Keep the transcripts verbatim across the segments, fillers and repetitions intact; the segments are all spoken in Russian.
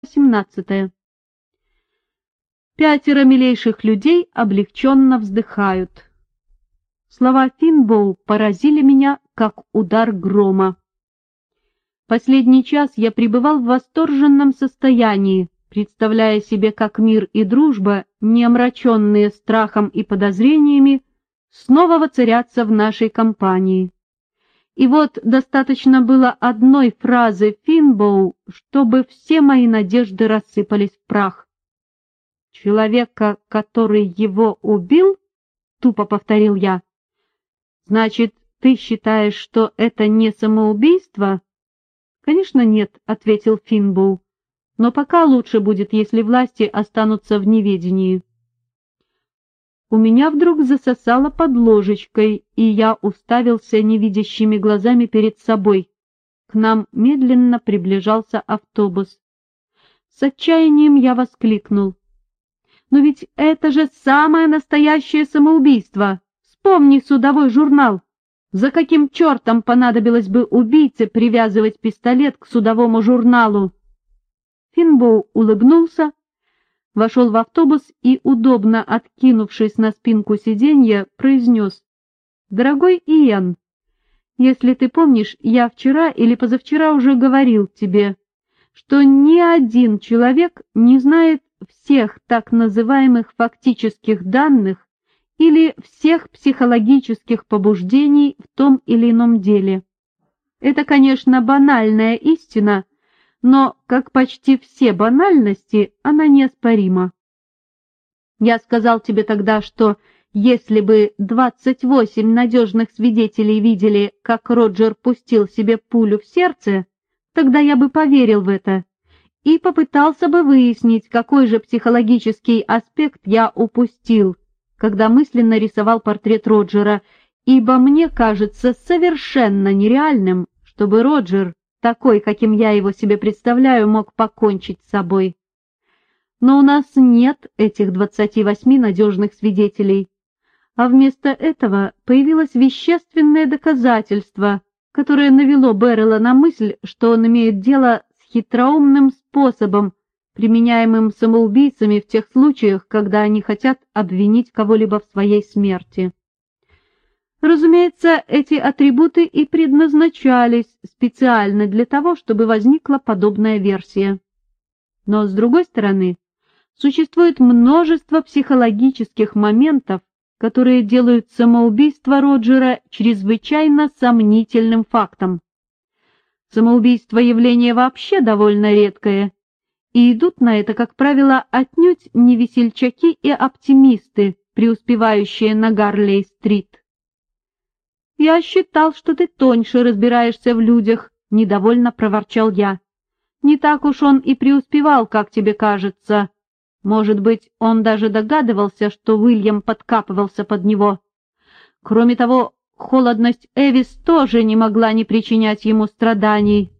семнадцатое. Пятеро милейших людей облегченно вздыхают. Слова Финбоу поразили меня, как удар грома. Последний час я пребывал в восторженном состоянии, представляя себе, как мир и дружба, не омраченные страхом и подозрениями, снова воцарятся в нашей компании. И вот достаточно было одной фразы Финбоу, чтобы все мои надежды рассыпались в прах. «Человека, который его убил?» — тупо повторил я. «Значит, ты считаешь, что это не самоубийство?» «Конечно нет», — ответил Финбоу, «но пока лучше будет, если власти останутся в неведении». У меня вдруг засосало под ложечкой, и я уставился невидящими глазами перед собой. К нам медленно приближался автобус. С отчаянием я воскликнул: «Но ведь это же самое настоящее самоубийство! Вспомни судовой журнал! За каким чертом понадобилось бы убийце привязывать пистолет к судовому журналу?» Финбоу улыбнулся, вошел в автобус и, удобно откинувшись на спинку сиденья, произнес: «Дорогой Иэн, если ты помнишь, я вчера или позавчера уже говорил тебе, что ни один человек не знает всех так называемых фактических данных или всех психологических побуждений в том или ином деле. Это, конечно, банальная истина, но, как почти все банальности, она неоспорима. Я сказал тебе тогда, что если бы двадцать восемь надежных свидетелей видели, как Роджер пустил себе пулю в сердце, тогда я бы поверил в это и попытался бы выяснить, какой же психологический аспект я упустил, когда мысленно рисовал портрет Роджера, ибо мне кажется совершенно нереальным, чтобы Роджер, такой, каким я его себе представляю, мог покончить с собой. Но у нас нет этих двадцати восьми надежных свидетелей, а вместо этого появилось вещественное доказательство, которое навело Беррелла на мысль, что он имеет дело с хитроумным способом, применяемым самоубийцами в тех случаях, когда они хотят обвинить кого-либо в своей смерти. Разумеется, эти атрибуты и предназначались специально для того, чтобы возникла подобная версия. Но, с другой стороны, существует множество психологических моментов, которые делают самоубийство Роджера чрезвычайно сомнительным фактом. Самоубийство — явление вообще довольно редкое, и идут на это, как правило, отнюдь не весельчаки и оптимисты, преуспевающие на Гарлей-стрит. «Я считал, что ты тоньше разбираешься в людях», — недовольно проворчал я. «Не так уж он и преуспевал, как тебе кажется. Может быть, он даже догадывался, что Уильям подкапывался под него. Кроме того, холодность Эвис тоже не могла не причинять ему страданий».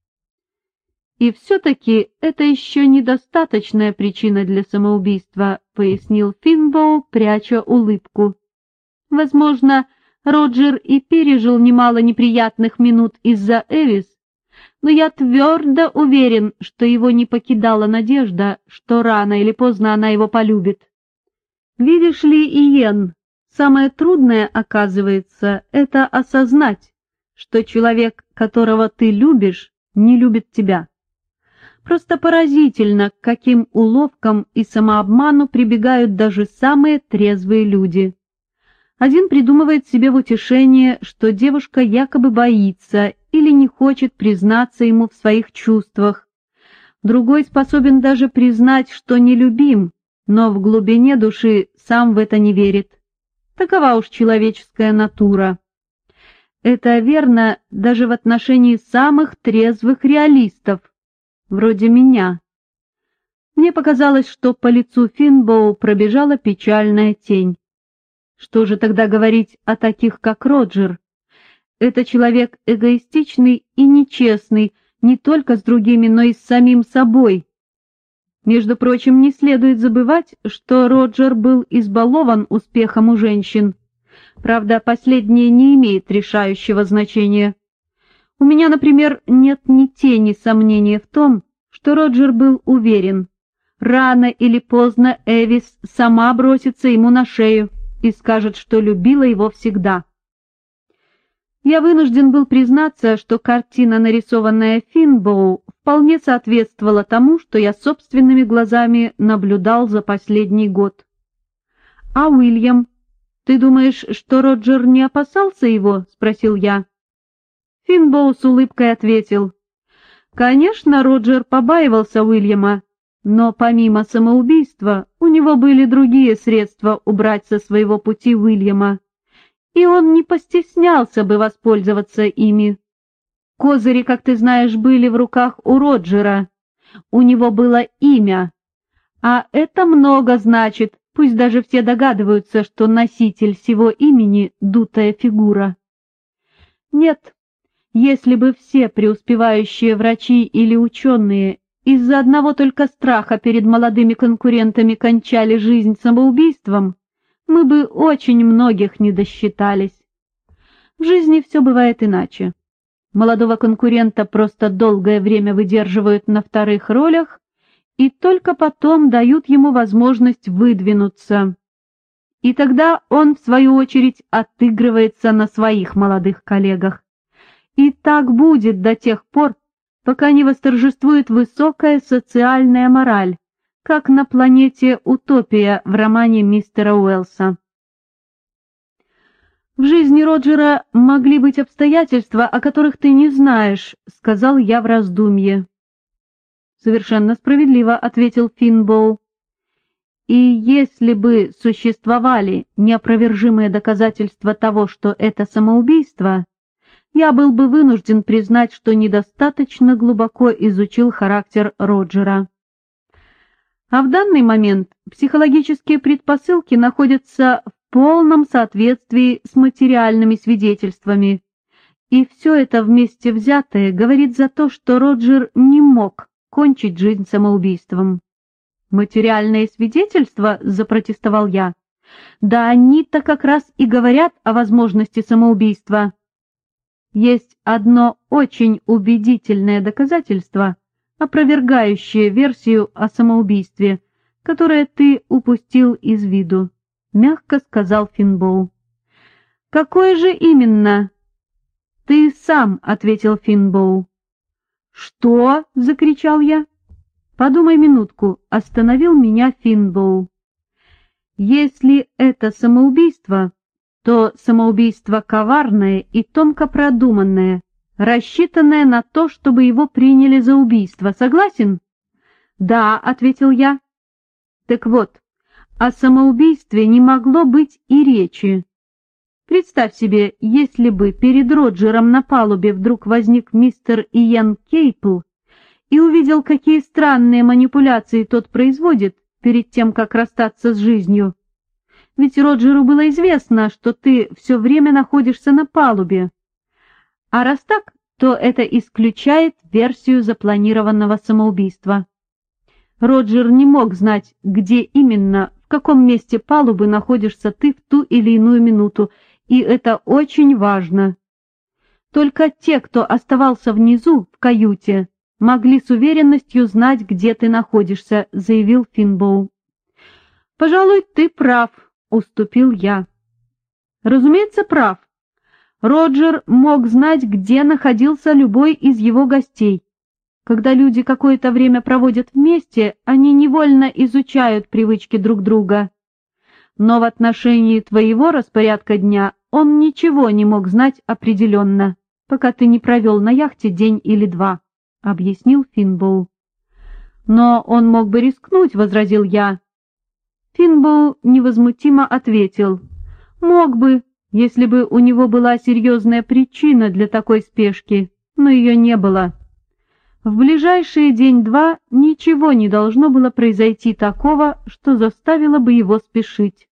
«И все-таки это еще недостаточная причина для самоубийства», — пояснил Финбоу, пряча улыбку. «Возможно, Роджер и пережил немало неприятных минут из-за Эвис, но я твердо уверен, что его не покидала надежда, что рано или поздно она его полюбит. Видишь ли, Иен, самое трудное, оказывается, это осознать, что человек, которого ты любишь, не любит тебя. Просто поразительно, к каким уловкам и самообману прибегают даже самые трезвые люди. Один придумывает себе в утешение, что девушка якобы боится или не хочет признаться ему в своих чувствах. Другой способен даже признать, что нелюбим, но в глубине души сам в это не верит. Такова уж человеческая натура. Это верно даже в отношении самых трезвых реалистов, вроде меня. Мне показалось, что по лицу Финбоу пробежала печальная тень. Что же тогда говорить о таких, как Роджер? Это человек эгоистичный и нечестный не только с другими, но и с самим собой. Между прочим, не следует забывать, что Роджер был избалован успехом у женщин. Правда, последнее не имеет решающего значения. У меня, например, нет ни тени сомнения в том, что Роджер был уверен, рано или поздно Эвис сама бросится ему на шею и скажет, что любила его всегда. Я вынужден был признаться, что картина, нарисованная Финбоу, вполне соответствовала тому, что я собственными глазами наблюдал за последний год. «А Уильям, ты думаешь, что Роджер не опасался его?» — спросил я. Финбоу с улыбкой ответил: «Конечно, Роджер побаивался Уильяма, но помимо самоубийства у него были другие средства убрать со своего пути Уильяма, и он не постеснялся бы воспользоваться ими. Козыри, как ты знаешь, были в руках у Роджера. У него было имя, а это много значит, пусть даже все догадываются, что носитель сего имени — дутая фигура. Нет, если бы все преуспевающие врачи или ученые из-за одного только страха перед молодыми конкурентами кончали жизнь самоубийством, мы бы очень многих не досчитались. В жизни все бывает иначе. Молодого конкурента просто долгое время выдерживают на вторых ролях и только потом дают ему возможность выдвинуться. И тогда он, в свою очередь, отыгрывается на своих молодых коллегах. И так будет до тех пор, пока не восторжествует высокая социальная мораль, как на планете Утопия в романе мистера Уэллса. «В жизни Роджера могли быть обстоятельства, о которых ты не знаешь», — сказал я в раздумье. «Совершенно справедливо», — ответил Финбоу. «И если бы существовали неопровержимые доказательства того, что это самоубийство, я был бы вынужден признать, что недостаточно глубоко изучил характер Роджера. А в данный момент психологические предпосылки находятся в полном соответствии с материальными свидетельствами, и все это вместе взятое говорит за то, что Роджер не мог кончить жизнь самоубийством». «Материальные свидетельства?» — запротестовал я. «Да они-то как раз и говорят о возможности самоубийства». «Есть одно очень убедительное доказательство, опровергающее версию о самоубийстве, которое ты упустил из виду», — мягко сказал Финбоу. «Какое же именно?» «Ты сам», — ответил Финбоу. «Что?» — закричал я. «Подумай минутку», — остановил меня Финбоу. «Если это самоубийство, то самоубийство коварное и тонко продуманное, рассчитанное на то, чтобы его приняли за убийство. Согласен?» «Да», — ответил я. «Так вот, о самоубийстве не могло быть и речи. Представь себе, если бы перед Роджером на палубе вдруг возник мистер Иэн Кейпл и увидел, какие странные манипуляции тот производит перед тем, как расстаться с жизнью. Ведь Роджеру было известно, что ты все время находишься на палубе. А раз так, то это исключает версию запланированного самоубийства. Роджер не мог знать, где именно, в каком месте палубы находишься ты в ту или иную минуту, и это очень важно. Только те, кто оставался внизу, в каюте, могли с уверенностью знать, где ты находишься», — заявил Финбоу. «Пожалуй, ты прав», — уступил я. «Разумеется, прав. Роджер мог знать, где находился любой из его гостей. Когда люди какое-то время проводят вместе, они невольно изучают привычки друг друга. Но в отношении твоего распорядка дня он ничего не мог знать определенно, пока ты не провел на яхте день или два», — объяснил Финбоу. «Но он мог бы рискнуть», — возразил я. Финбоу невозмутимо ответил: «Мог бы, если бы у него была серьезная причина для такой спешки, но ее не было. В ближайшие день-два ничего не должно было произойти такого, что заставило бы его спешить.